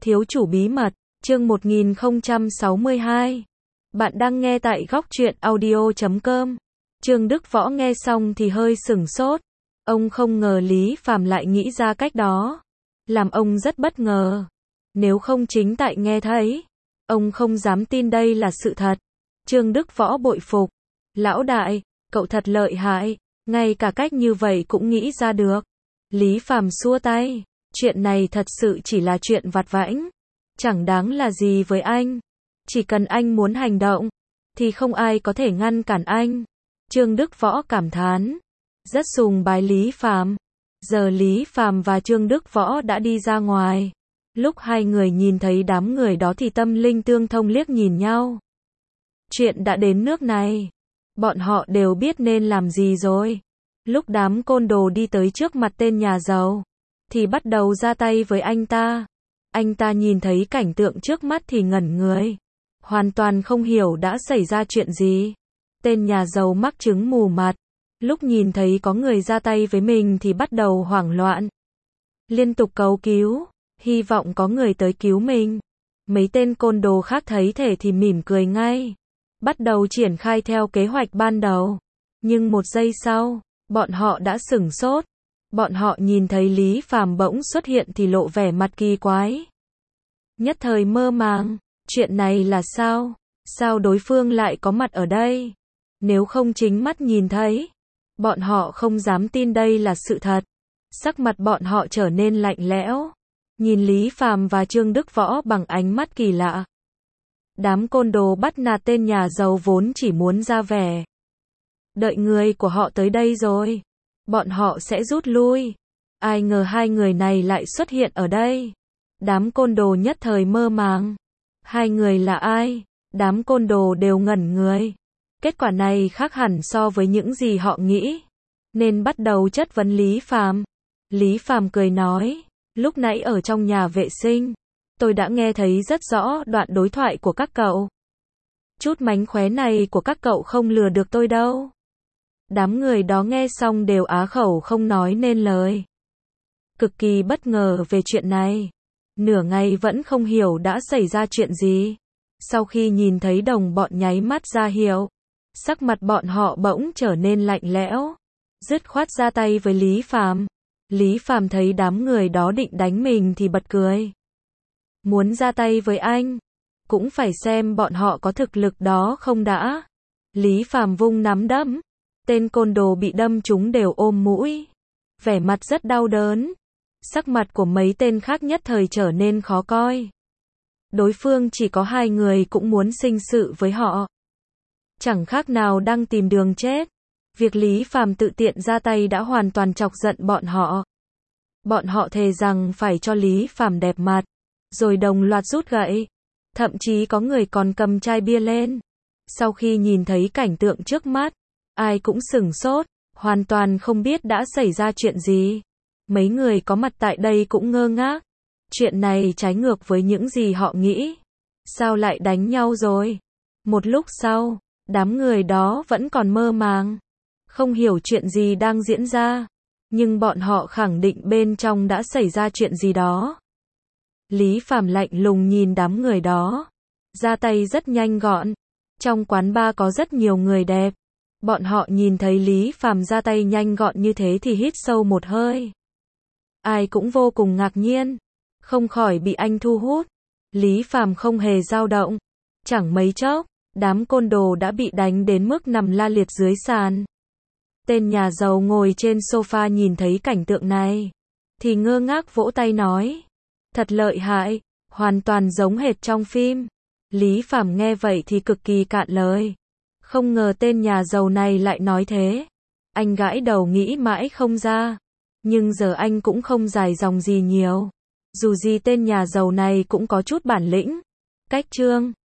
Thiếu chủ bí mật, chương 1062. Bạn đang nghe tại góc truyện audio.com. Trương Đức Võ nghe xong thì hơi sửng sốt. Ông không ngờ Lý Phàm lại nghĩ ra cách đó. Làm ông rất bất ngờ. Nếu không chính tại nghe thấy, ông không dám tin đây là sự thật. Trương Đức Võ bội phục. Lão đại, cậu thật lợi hại, ngay cả cách như vậy cũng nghĩ ra được. Lý Phàm xua tay. Chuyện này thật sự chỉ là chuyện vặt vãnh, chẳng đáng là gì với anh. Chỉ cần anh muốn hành động, thì không ai có thể ngăn cản anh. Trương Đức Võ cảm thán, rất sùng bái Lý Phàm. Giờ Lý Phàm và Trương Đức Võ đã đi ra ngoài. Lúc hai người nhìn thấy đám người đó thì tâm linh tương thông liếc nhìn nhau. Chuyện đã đến nước này, bọn họ đều biết nên làm gì rồi. Lúc đám côn đồ đi tới trước mặt tên nhà giàu, thì bắt đầu ra tay với anh ta. Anh ta nhìn thấy cảnh tượng trước mắt thì ngẩn người, hoàn toàn không hiểu đã xảy ra chuyện gì. Tên nhà giàu mắc chứng mù mặt, lúc nhìn thấy có người ra tay với mình thì bắt đầu hoảng loạn, liên tục cầu cứu, hy vọng có người tới cứu mình. Mấy tên côn đồ khác thấy thế thì mỉm cười ngay, bắt đầu triển khai theo kế hoạch ban đầu. Nhưng một giây sau, bọn họ đã sửng sốt. Bọn họ nhìn thấy Lý Phàm bỗng xuất hiện thì lộ vẻ mặt kỳ quái. Nhất thời mơ màng, chuyện này là sao? Sao đối phương lại có mặt ở đây? Nếu không chính mắt nhìn thấy, bọn họ không dám tin đây là sự thật. Sắc mặt bọn họ trở nên lạnh lẽo, nhìn Lý Phàm và Trương Đức Võ bằng ánh mắt kỳ lạ. Đám côn đồ bắt nạt tên nhà giàu vốn chỉ muốn ra vẻ. Đợi người của họ tới đây rồi, bọn họ sẽ rút lui. Ai ngờ hai người này lại xuất hiện ở đây. Đám côn đồ nhất thời mơ màng. Hai người là ai? Đám côn đồ đều ngẩn người. Kết quả này khác hẳn so với những gì họ nghĩ, nên bắt đầu chất vấn Lý Phàm. Lý Phàm cười nói, lúc nãy ở trong nhà vệ sinh, tôi đã nghe thấy rất rõ đoạn đối thoại của các cậu. Chút mánh khóe này của các cậu không lừa được tôi đâu. Đám người đó nghe xong đều á khẩu không nói nên lời. Cực kỳ bất ngờ về chuyện này. Nửa ngày vẫn không hiểu đã xảy ra chuyện gì. Sau khi nhìn thấy đồng bọn nháy mắt ra hiệu, sắc mặt bọn họ bỗng trở nên lạnh lẽo, dứt khoát ra tay với Lý Phàm. Lý Phàm thấy đám người đó định đánh mình thì bật cười. Muốn ra tay với anh, cũng phải xem bọn họ có thực lực đó không đã. Lý Phàm vung nắm đấm. Tên côn đồ bị đâm trúng đều ôm mũi, vẻ mặt rất đau đớn. Sắc mặt của mấy tên khác nhất thời trở nên khó coi. Đối phương chỉ có hai người cũng muốn sinh sự với họ, chẳng khác nào đang tìm đường chết. Việc Lý Phàm tự tiện ra tay đã hoàn toàn chọc giận bọn họ. Bọn họ thề rằng phải cho Lý Phàm đẹp mặt, rồi đồng loạt rút gậy. Thậm chí có người còn cầm chai bia lên. Sau khi nhìn thấy cảnh tượng trước mắt, ai cũng sửng sốt, hoàn toàn không biết đã xảy ra chuyện gì. Mấy người có mặt tại đây cũng ngơ ngác. Chuyện này trái ngược với những gì họ nghĩ. Sao lại đánh nhau rồi? Một lúc sau, đám người đó vẫn còn mơ màng, không hiểu chuyện gì đang diễn ra. Nhưng bọn họ khẳng định bên trong đã xảy ra chuyện gì đó. Lý Phàm lạnh lùng nhìn đám người đó, ra tay rất nhanh gọn. Trong quán bar có rất nhiều người đẹp. Bọn họ nhìn thấy Lý Phàm ra tay nhanh gọn như thế thì hít sâu một hơi. Ai cũng vô cùng ngạc nhiên, không khỏi bị anh thu hút. Lý Phàm không hề dao động. Chẳng mấy chốc, đám côn đồ đã bị đánh đến mức nằm la liệt dưới sàn. Tên nhà giàu ngồi trên sofa nhìn thấy cảnh tượng này, thì ngơ ngác vỗ tay nói, thật lợi hại, hoàn toàn giống hệt trong phim. Lý Phàm nghe vậy thì cực kỳ cạn lời. Không ngờ tên nhà giàu này lại nói thế. Anh gãi đầu nghĩ mãi không ra. Nhưng giờ anh cũng không dài dòng gì nhiều. Dù gì tên nhà giàu này cũng có chút bản lĩnh. Cách chương